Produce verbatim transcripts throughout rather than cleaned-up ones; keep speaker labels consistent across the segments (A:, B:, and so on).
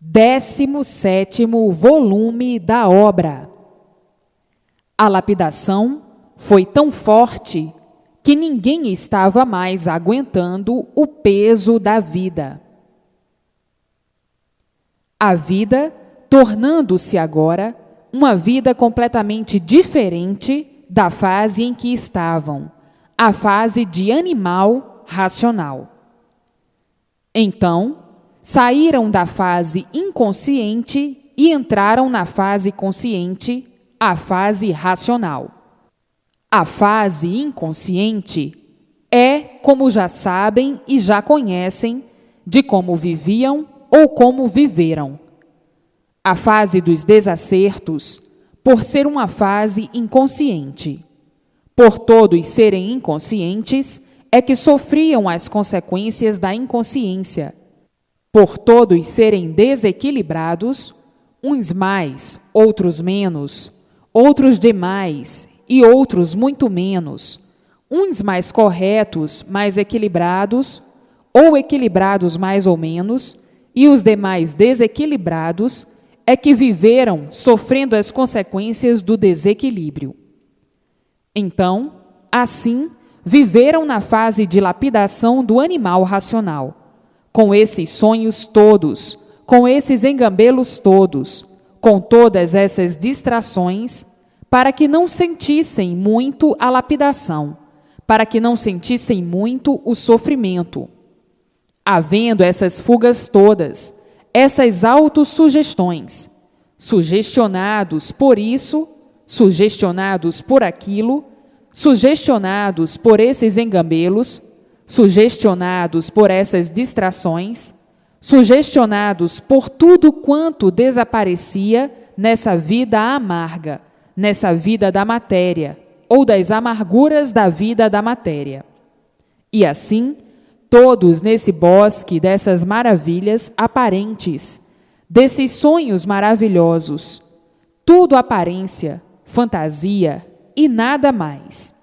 A: décimo sétimo volume da obra. A lapidação foi tão forte que ninguém estava mais aguentando o peso da vida. A vida, tornando-se agora uma vida completamente diferente da fase em que estavam, a fase de animal racional. Então, saíram da fase inconsciente e entraram na fase consciente, a fase racional. A fase inconsciente é, como já sabem e já conhecem, de como viviam ou como viveram. A fase dos desacertos, por ser uma fase inconsciente. Por todos serem inconscientes, é que sofriam as consequências da inconsciência. Por todos serem desequilibrados, uns mais, outros menos, outros demais e outros muito menos, uns mais corretos, mais equilibrados, ou equilibrados mais ou menos, e os demais desequilibrados, é que viveram sofrendo as consequências do desequilíbrio. Então, assim, viveram na fase de lapidação do animal racional, com esses sonhos todos, com esses engambelos todos, com todas essas distrações, para que não sentissem muito a lapidação, para que não sentissem muito o sofrimento. Havendo essas fugas todas, essas autossugestões, sugestionados por isso, sugestionados por aquilo, sugestionados por esses engambelos, sugestionados por essas distrações, sugestionados por tudo quanto desaparecia nessa vida amarga, nessa vida da matéria, ou das amarguras da vida da matéria. E assim, todos nesse bosque dessas maravilhas aparentes, desses sonhos maravilhosos, tudo aparência, fantasia e nada mais.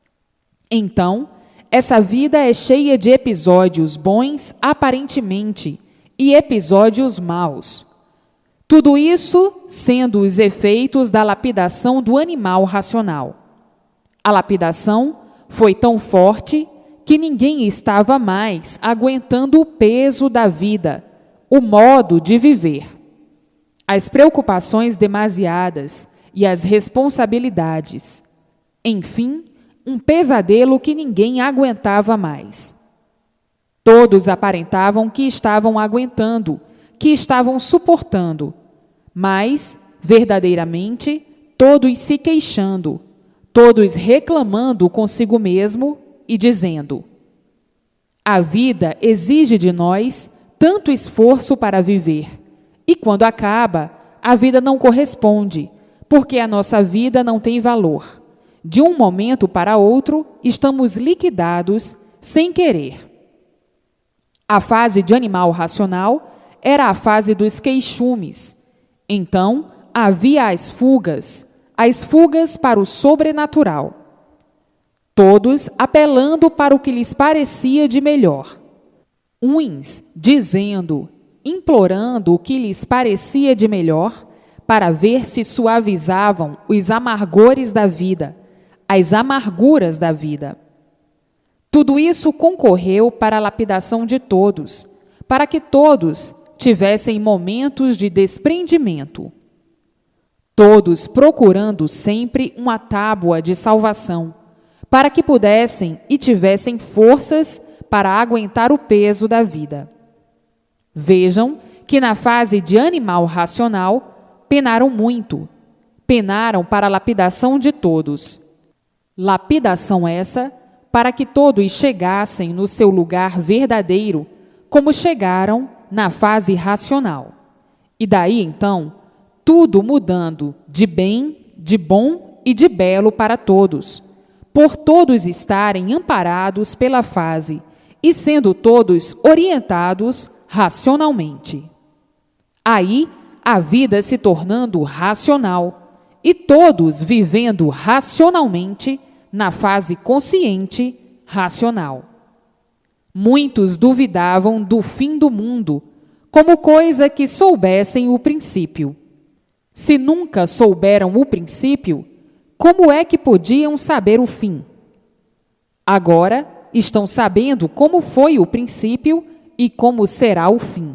A: Então, essa vida é cheia de episódios bons aparentemente e episódios maus. Tudo isso sendo os efeitos da lapidação do animal racional. A lapidação foi tão forte que ninguém estava mais aguentando o peso da vida, o modo de viver. As preocupações demasiadas e as responsabilidades. Enfim, um pesadelo que ninguém aguentava mais. Todos aparentavam que estavam aguentando, que estavam suportando, mas, verdadeiramente, todos se queixando, todos reclamando consigo mesmo e dizendo: a vida exige de nós tanto esforço para viver, e quando acaba, a vida não corresponde, porque a nossa vida não tem valor. De um momento para outro, estamos liquidados sem querer. A fase de animal racional era a fase dos queixumes. Então, havia as fugas, as fugas para o sobrenatural. Todos apelando para o que lhes parecia de melhor. Uns dizendo, implorando o que lhes parecia de melhor, para ver se suavizavam os amargores da vida, as amarguras da vida. Tudo isso concorreu para a lapidação de todos, para que todos tivessem momentos de desprendimento. Todos procurando sempre uma tábua de salvação, para que pudessem e tivessem forças para aguentar o peso da vida. Vejam que na fase de animal racional, penaram muito, penaram para a lapidação de todos. Lapidação essa para que todos chegassem no seu lugar verdadeiro, como chegaram na fase racional. E daí, então, tudo mudando de bem, de bom e de belo para todos, por todos estarem amparados pela fase e sendo todos orientados racionalmente. Aí, a vida se tornando racional e todos vivendo racionalmente na fase consciente racional. Muitos duvidavam do fim do mundo, como coisa que soubessem o princípio. Se nunca souberam o princípio, como é que podiam saber o fim? Agora estão sabendo como foi o princípio e como será o fim.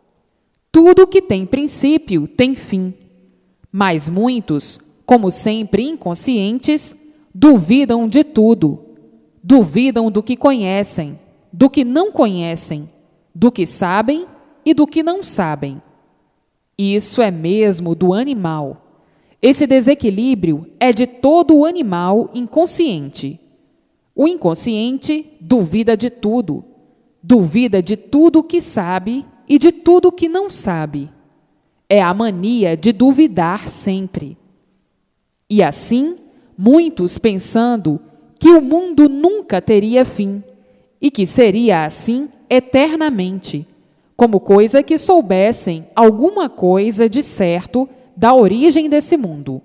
A: Tudo que tem princípio tem fim, mas muitos, como sempre inconscientes, duvidam de tudo, duvidam do que conhecem, do que não conhecem, do que sabem e do que não sabem. Isso é mesmo do animal. Esse desequilíbrio é de todo o animal inconsciente. O inconsciente duvida de tudo, duvida de tudo que sabe e de tudo que não sabe. É a mania de duvidar sempre. E assim, muitos pensando que o mundo nunca teria fim e que seria assim eternamente, como coisa que soubessem alguma coisa de certo da origem desse mundo.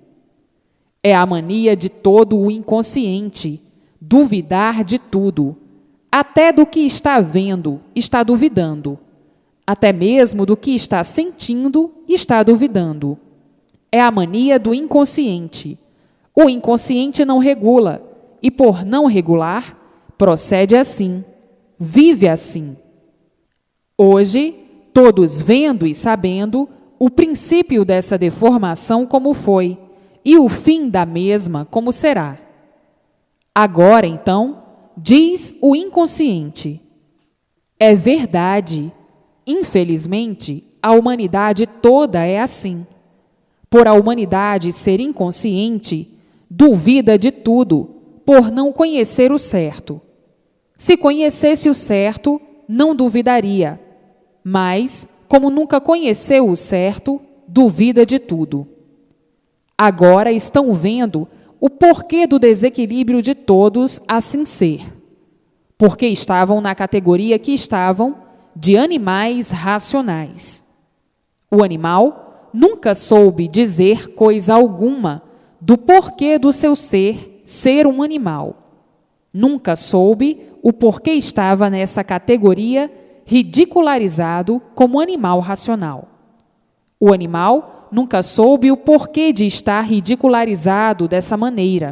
A: É a mania de todo o inconsciente, duvidar de tudo, até do que está vendo, está duvidando, até mesmo do que está sentindo, está duvidando. É a mania do inconsciente. O inconsciente não regula, e por não regular, procede assim, vive assim. Hoje, todos vendo e sabendo o princípio dessa deformação como foi, e o fim da mesma como será. Agora, então, diz o inconsciente: é verdade. Infelizmente, a humanidade toda é assim. Por a humanidade ser inconsciente, duvida de tudo, por não conhecer o certo. Se conhecesse o certo, não duvidaria, mas, como nunca conheceu o certo, duvida de tudo. Agora estão vendo o porquê do desequilíbrio de todos assim ser. Porque estavam na categoria que estavam de animais racionais. O animal nunca soube dizer coisa alguma do porquê do seu ser ser um animal. Nunca soube o porquê estava nessa categoria ridicularizado como animal racional. O animal nunca soube o porquê de estar ridicularizado dessa maneira.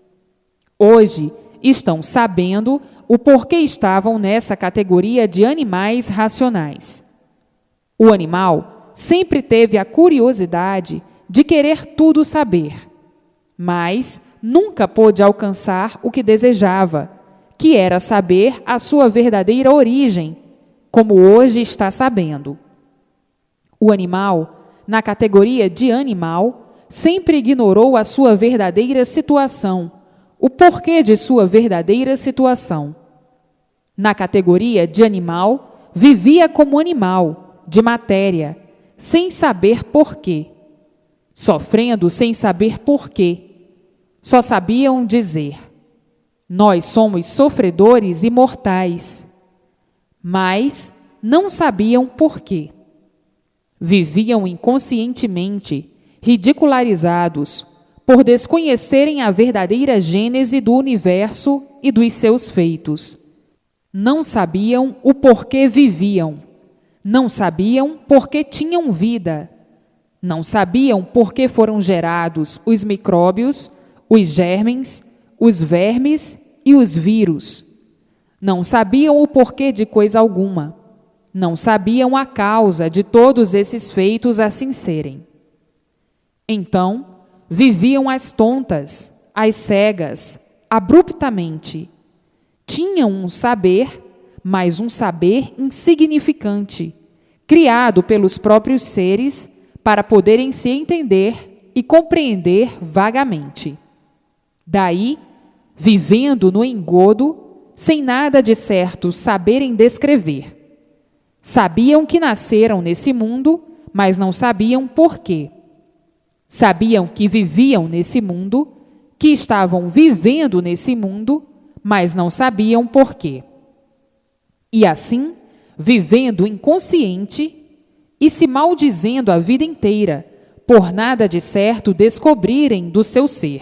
A: Hoje estão sabendo o porquê estavam nessa categoria de animais racionais. O animal sempre teve a curiosidade de querer tudo saber, mas nunca pôde alcançar o que desejava, que era saber a sua verdadeira origem, como hoje está sabendo. O animal, na categoria de animal, sempre ignorou a sua verdadeira situação, o porquê de sua verdadeira situação. Na categoria de animal, vivia como animal, de matéria, sem saber porquê. Sofrendo sem saber porquê. Só sabiam dizer: nós somos sofredores e mortais. Mas não sabiam porquê. Viviam inconscientemente, ridicularizados, por desconhecerem a verdadeira gênese do universo e dos seus feitos. Não sabiam o porquê viviam. Não sabiam porquê tinham vida. Não sabiam porquê foram gerados os micróbios, os germens, os vermes e os vírus. Não sabiam o porquê de coisa alguma. Não sabiam a causa de todos esses feitos assim serem. Então, viviam às tontas, às cegas, abruptamente. Tinham um saber, mas um saber insignificante, criado pelos próprios seres para poderem se entender e compreender vagamente. Daí, vivendo no engodo, sem nada de certo saberem descrever. Sabiam que nasceram nesse mundo, mas não sabiam por quê. Sabiam que viviam nesse mundo, que estavam vivendo nesse mundo, mas não sabiam por quê. E assim, vivendo inconsciente e se maldizendo a vida inteira, por nada de certo descobrirem do seu ser.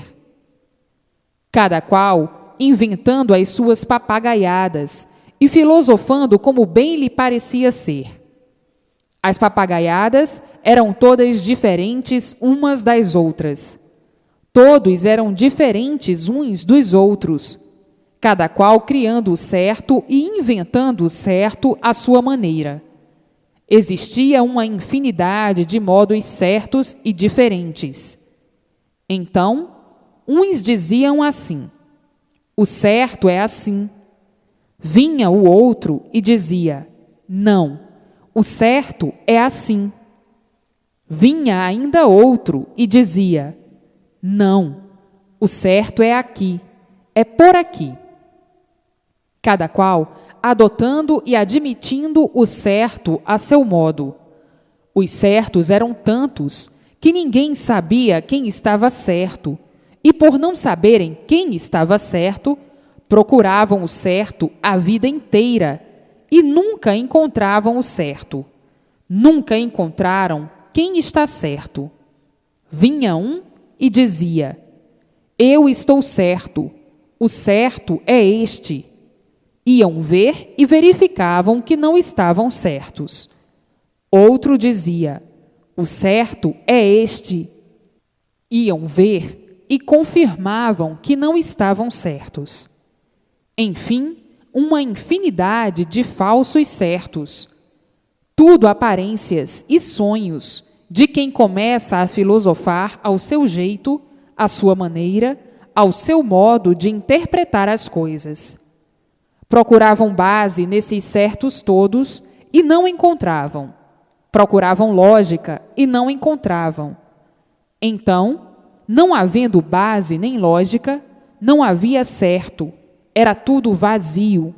A: Cada qual inventando as suas papagaiadas e filosofando como bem lhe parecia ser. As papagaiadas eram todas diferentes umas das outras. Todos eram diferentes uns dos outros, cada qual criando o certo e inventando o certo à sua maneira. Existia uma infinidade de modos certos e diferentes. Então, uns diziam assim: o certo é assim. Vinha o outro e dizia: não, o certo é assim. Vinha ainda outro e dizia: não, o certo é aqui, é por aqui. Cada qual adotando e admitindo o certo a seu modo. Os certos eram tantos que ninguém sabia quem estava certo, e por não saberem quem estava certo, procuravam o certo a vida inteira e nunca encontravam o certo. Nunca encontraram quem está certo. Vinha um e dizia: eu estou certo, o certo é este. Iam ver e verificavam que não estavam certos. Outro dizia: o certo é este. Iam ver e confirmavam que não estavam certos. Enfim, uma infinidade de falsos certos. Tudo aparências e sonhos de quem começa a filosofar ao seu jeito, à sua maneira, ao seu modo de interpretar as coisas. Procuravam base nesses certos todos e não encontravam. Procuravam lógica e não encontravam. Então, não havendo base nem lógica, não havia certo, era tudo vazio.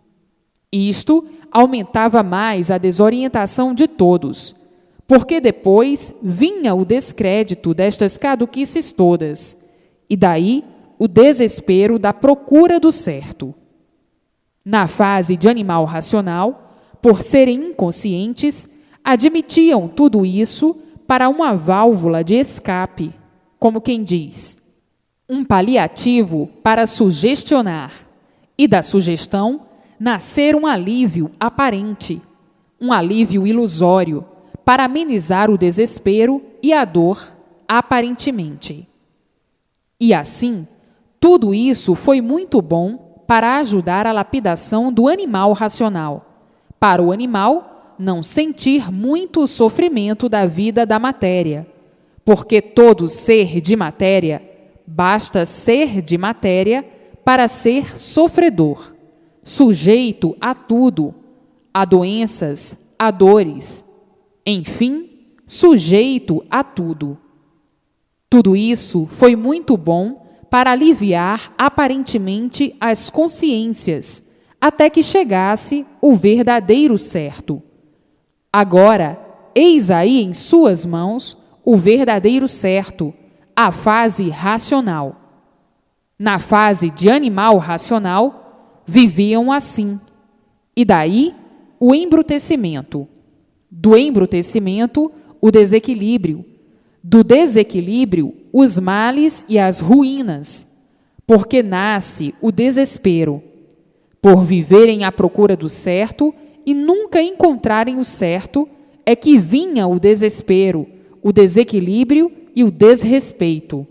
A: Isto aumentava mais a desorientação de todos, porque depois vinha o descrédito destas caduquices todas, e daí o desespero da procura do certo. Na fase de animal racional, por serem inconscientes, admitiam tudo isso para uma válvula de escape, como quem diz, um paliativo para sugestionar, e da sugestão nascer um alívio aparente, um alívio ilusório, para amenizar o desespero e a dor aparentemente. E assim, tudo isso foi muito bom para ajudar a lapidação do animal racional, para o animal não sentir muito o sofrimento da vida da matéria, porque todo ser de matéria, basta ser de matéria para ser sofredor, sujeito a tudo, a doenças, a dores, enfim, sujeito a tudo. Tudo isso foi muito bom para aliviar aparentemente as consciências, até que chegasse o verdadeiro certo. Agora, eis aí em suas mãos o verdadeiro certo, a fase racional. Na fase de animal racional, viviam assim, e daí o embrutecimento. Do embrutecimento, o desequilíbrio. Do desequilíbrio, os males e as ruínas, porque nasce o desespero, por viverem à procura do certo e nunca encontrarem o certo, é que vinha o desespero, o desequilíbrio e o desrespeito.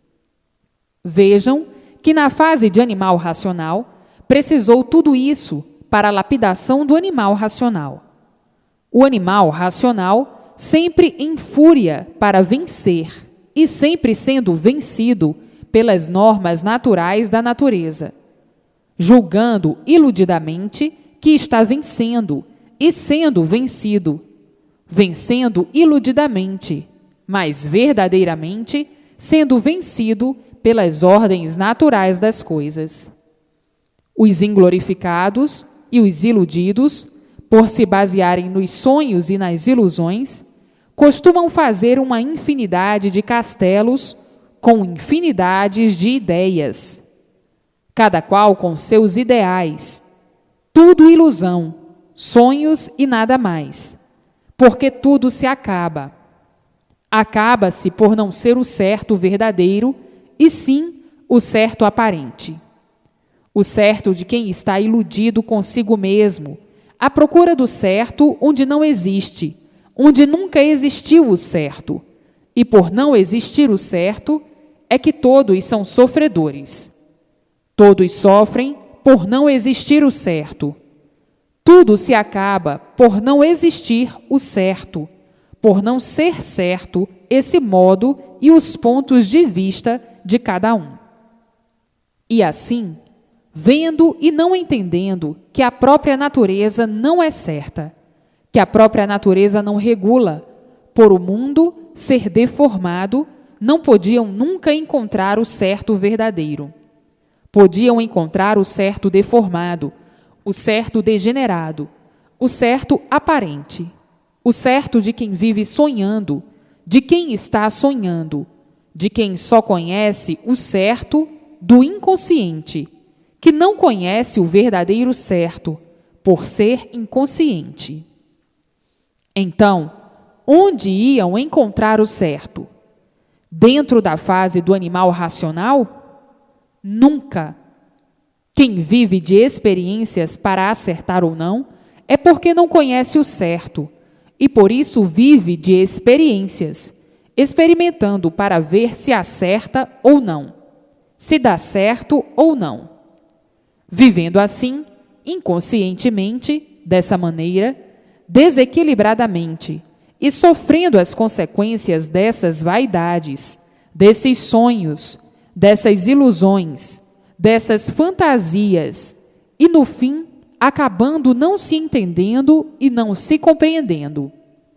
A: Vejam que na fase de animal racional, precisou tudo isso para a lapidação do animal racional. O animal racional sempre em fúria para vencer e sempre sendo vencido pelas normas naturais da natureza, julgando iludidamente que está vencendo e sendo vencido, vencendo iludidamente, mas verdadeiramente sendo vencido pelas ordens naturais das coisas. Os inglorificados e os iludidos, por se basearem nos sonhos e nas ilusões, costumam fazer uma infinidade de castelos com infinidades de ideias, cada qual com seus ideais, tudo ilusão, sonhos e nada mais, porque tudo se acaba. Acaba-se por não ser o certo verdadeiro, e sim o certo aparente. O certo de quem está iludido consigo mesmo, à procura do certo onde não existe, onde nunca existiu o certo, e por não existir o certo, é que todos são sofredores. Todos sofrem por não existir o certo. Tudo se acaba por não existir o certo, por não ser certo esse modo e os pontos de vista de cada um. E assim, vendo e não entendendo que a própria natureza não é certa, que a própria natureza não regula, por o mundo ser deformado, não podiam nunca encontrar o certo verdadeiro. Podiam encontrar o certo deformado, o certo degenerado, o certo aparente, o certo de quem vive sonhando, de quem está sonhando, de quem só conhece o certo do inconsciente, que não conhece o verdadeiro certo, por ser inconsciente. Então, onde iam encontrar o certo? Dentro da fase do animal racional? Nunca. Quem vive de experiências para acertar ou não é porque não conhece o certo, e por isso vive de experiências, experimentando para ver se acerta ou não, se dá certo ou não. Vivendo assim, inconscientemente, dessa maneira, desequilibradamente, e sofrendo as consequências dessas vaidades, desses sonhos, dessas ilusões, dessas fantasias, e no fim, acabando não se entendendo e não se compreendendo.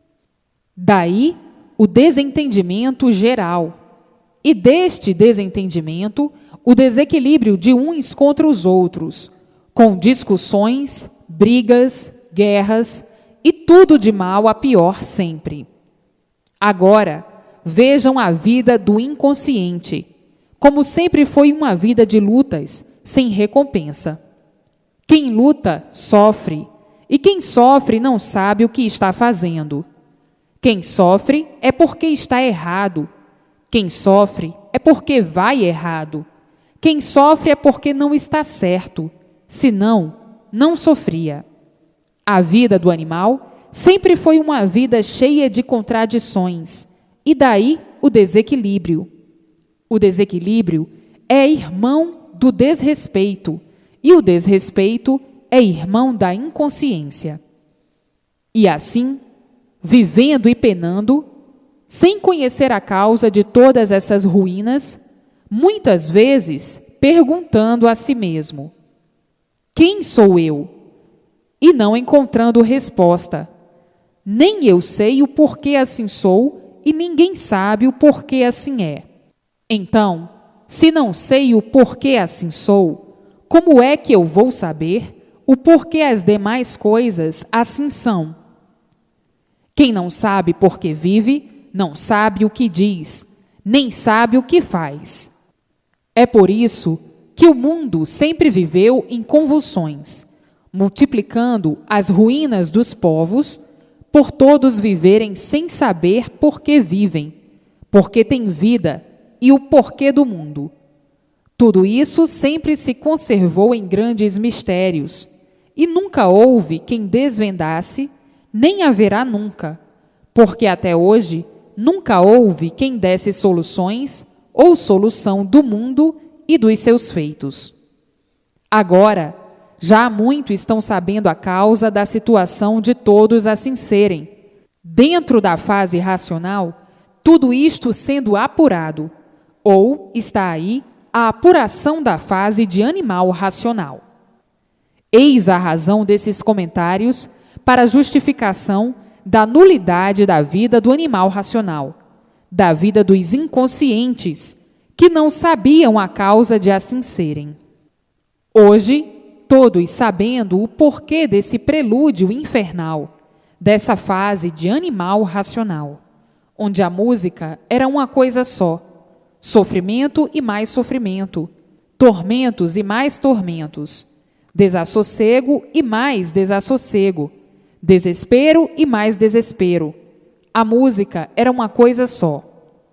A: Daí, o desentendimento geral, e deste desentendimento, o desequilíbrio de uns contra os outros, com discussões, brigas, guerras, e tudo de mal a pior sempre. Agora, vejam a vida do inconsciente, como sempre foi uma vida de lutas, sem recompensa. Quem luta, sofre, e quem sofre não sabe o que está fazendo. Quem sofre é porque está errado. Quem sofre é porque vai errado. Quem sofre é porque não está certo, senão não sofria. A vida do animal sempre foi uma vida cheia de contradições, e daí o desequilíbrio. O desequilíbrio é irmão do desrespeito, e o desrespeito é irmão da inconsciência. E assim, vivendo e penando, sem conhecer a causa de todas essas ruínas, muitas vezes perguntando a si mesmo: quem sou eu? E não encontrando resposta. Nem eu sei o porquê assim sou, e ninguém sabe o porquê assim é. Então, se não sei o porquê assim sou, como é que eu vou saber o porquê as demais coisas assim são? Quem não sabe por que vive, não sabe o que diz, nem sabe o que faz. É por isso que o mundo sempre viveu em convulsões, multiplicando as ruínas dos povos, por todos viverem sem saber por que vivem, porque têm vida e o porquê do mundo. Tudo isso sempre se conservou em grandes mistérios, e nunca houve quem desvendasse, nem haverá nunca, porque até hoje nunca houve quem desse soluções ou solução do mundo e dos seus feitos. Agora, já há muito estão sabendo a causa da situação de todos assim serem. Dentro da fase racional, tudo isto sendo apurado, ou está aí a apuração da fase de animal racional. Eis a razão desses comentários para a justificação da nulidade da vida do animal racional, da vida dos inconscientes, que não sabiam a causa de assim serem. Hoje, todos sabendo o porquê desse prelúdio infernal, dessa fase de animal racional, onde a música era uma coisa só, sofrimento e mais sofrimento, tormentos e mais tormentos, desassossego e mais desassossego, desespero e mais desespero. A música era uma coisa só.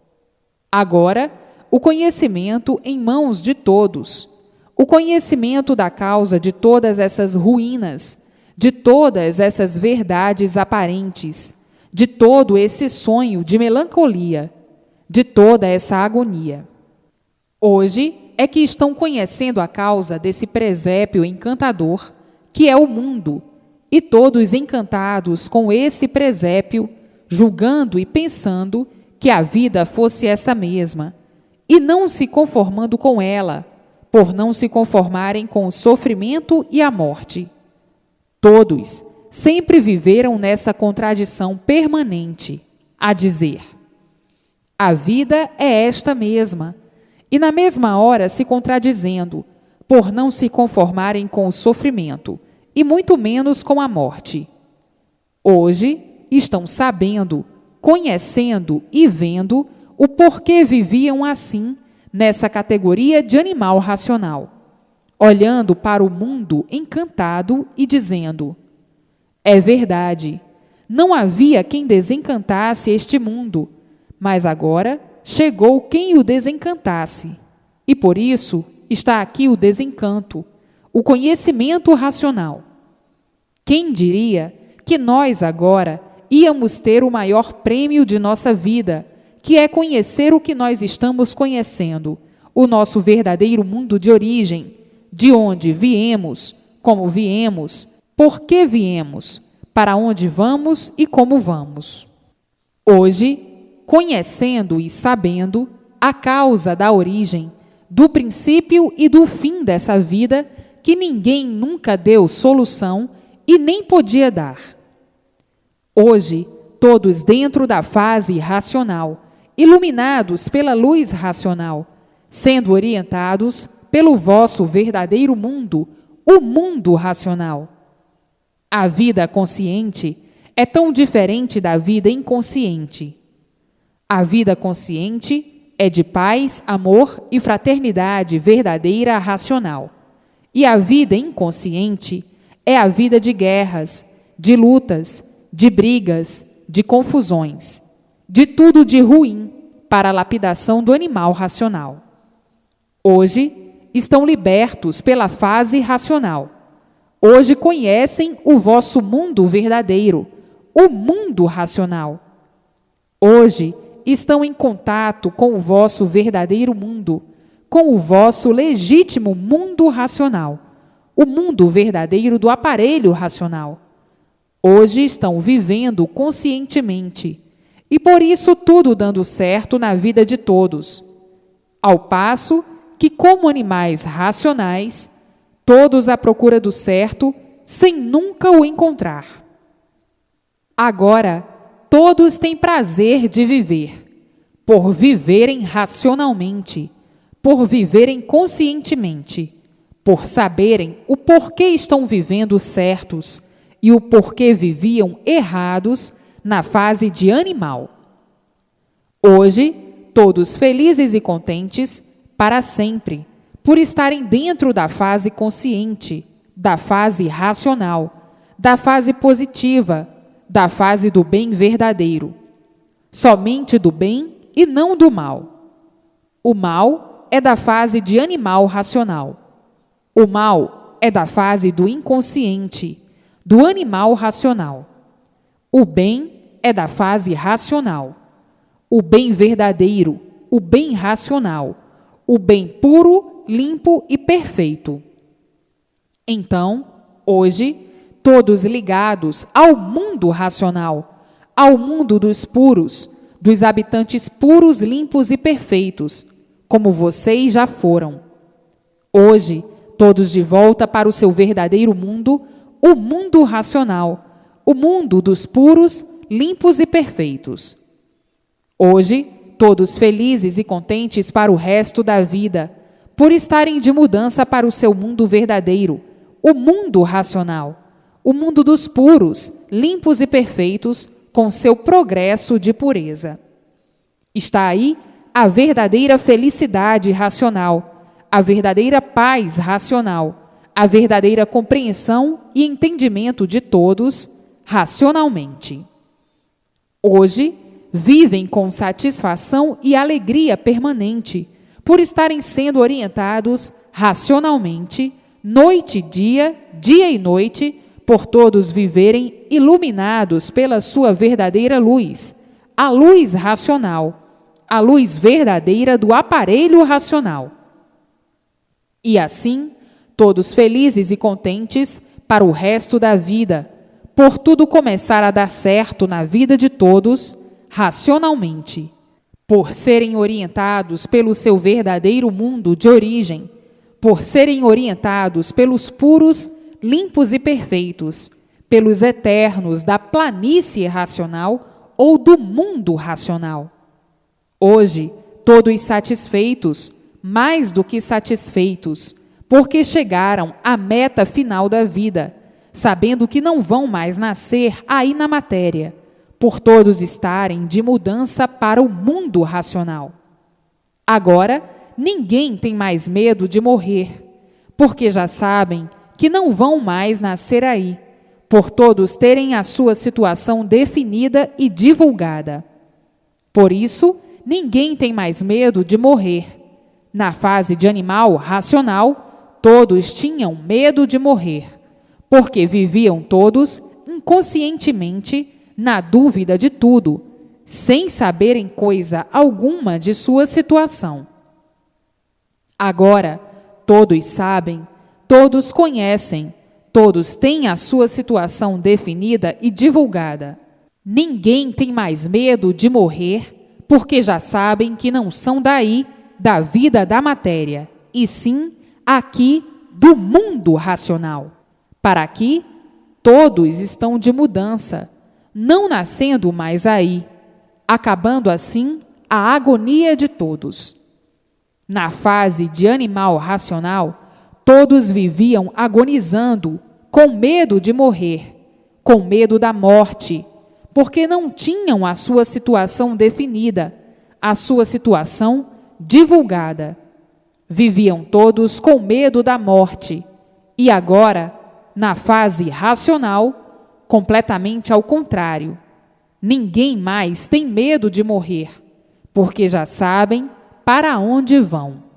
A: Agora, o conhecimento em mãos de todos, o conhecimento da causa de todas essas ruínas, de todas essas verdades aparentes, de todo esse sonho de melancolia, de toda essa agonia. Hoje é que estão conhecendo a causa desse presépio encantador, que é o mundo, e todos encantados com esse presépio, julgando e pensando que a vida fosse essa mesma, e não se conformando com ela, por não se conformarem com o sofrimento e a morte. Todos sempre viveram nessa contradição permanente, a dizer: a vida é esta mesma, e na mesma hora se contradizendo, por não se conformarem com o sofrimento, e muito menos com a morte. Hoje estão sabendo, conhecendo e vendo o porquê viviam assim, nessa categoria de animal racional, olhando para o mundo encantado e dizendo: é verdade, não havia quem desencantasse este mundo, mas agora chegou quem o desencantasse, e por isso está aqui o desencanto, o conhecimento racional. Quem diria que nós agora íamos ter o maior prêmio de nossa vida, que é conhecer o que nós estamos conhecendo, o nosso verdadeiro mundo de origem, de onde viemos, como viemos, por que viemos, para onde vamos e como vamos. Hoje, conhecendo e sabendo a causa da origem, do princípio e do fim dessa vida, que ninguém nunca deu solução e nem podia dar. Hoje, todos dentro da fase racional, iluminados pela luz racional, sendo orientados pelo vosso verdadeiro mundo, o mundo racional. A vida consciente é tão diferente da vida inconsciente. A vida consciente é de paz, amor e fraternidade verdadeira racional. E a vida inconsciente é a vida de guerras, de lutas, de brigas, de confusões, de tudo de ruim para a lapidação do animal racional. Hoje estão libertos pela fase racional. Hoje conhecem o vosso mundo verdadeiro, o mundo racional. Hoje estão em contato com o vosso verdadeiro mundo, com o vosso legítimo mundo racional, o mundo verdadeiro do aparelho racional. Hoje estão vivendo conscientemente, e por isso tudo dando certo na vida de todos, ao passo que, como animais racionais, todos à procura do certo, sem nunca o encontrar. Agora, todos têm prazer de viver, por viverem racionalmente, por viverem conscientemente, por saberem o porquê estão vivendo certos e o porquê viviam errados na fase de animal. Hoje, todos felizes e contentes para sempre, por estarem dentro da fase consciente, da fase racional, da fase positiva, da fase do bem verdadeiro. Somente do bem e não do mal. O mal é da fase de animal racional. O mal é da fase do inconsciente, do animal racional. O bem é da fase racional. O bem verdadeiro, o bem racional, o bem puro, limpo e perfeito. Então, hoje, todos ligados ao mundo racional, ao mundo dos puros, dos habitantes puros, limpos e perfeitos, como vocês já foram. Hoje, todos de volta para o seu verdadeiro mundo, o mundo racional, o mundo dos puros, limpos e perfeitos. Hoje, todos felizes e contentes para o resto da vida, por estarem de mudança para o seu mundo verdadeiro, o mundo racional, o mundo dos puros, limpos e perfeitos, com seu progresso de pureza. Está aí a verdadeira felicidade racional, a verdadeira paz racional, a verdadeira compreensão e entendimento de todos racionalmente. Hoje, vivem com satisfação e alegria permanente, por estarem sendo orientados racionalmente, noite e dia, dia e noite, por todos viverem iluminados pela sua verdadeira luz, a luz racional, a luz verdadeira do aparelho racional. E assim, todos felizes e contentes para o resto da vida, por tudo começar a dar certo na vida de todos, racionalmente, por serem orientados pelo seu verdadeiro mundo de origem, por serem orientados pelos puros, limpos e perfeitos, pelos eternos da planície racional ou do mundo racional. Hoje, todos satisfeitos, mais do que satisfeitos, porque chegaram à meta final da vida, sabendo que não vão mais nascer aí na matéria, por todos estarem de mudança para o mundo racional. Agora, ninguém tem mais medo de morrer, porque já sabem que não vão mais nascer aí, por todos terem a sua situação definida e divulgada. Por isso, ninguém tem mais medo de morrer. Na fase de animal racional, todos tinham medo de morrer, porque viviam todos inconscientemente na dúvida de tudo, sem saberem coisa alguma de sua situação. Agora, todos sabem, todos conhecem, todos têm a sua situação definida e divulgada. Ninguém tem mais medo de morrer, porque já sabem que não são daí, da vida da matéria, e sim aqui do mundo racional. Para aqui, todos estão de mudança, não nascendo mais aí, acabando assim a agonia de todos. Na fase de animal racional, todos viviam agonizando, com medo de morrer, com medo da morte, porque não tinham a sua situação definida, a sua situação divulgada. Viviam todos com medo da morte, e agora, na fase racional, completamente ao contrário. Ninguém mais tem medo de morrer, porque já sabem para onde vão.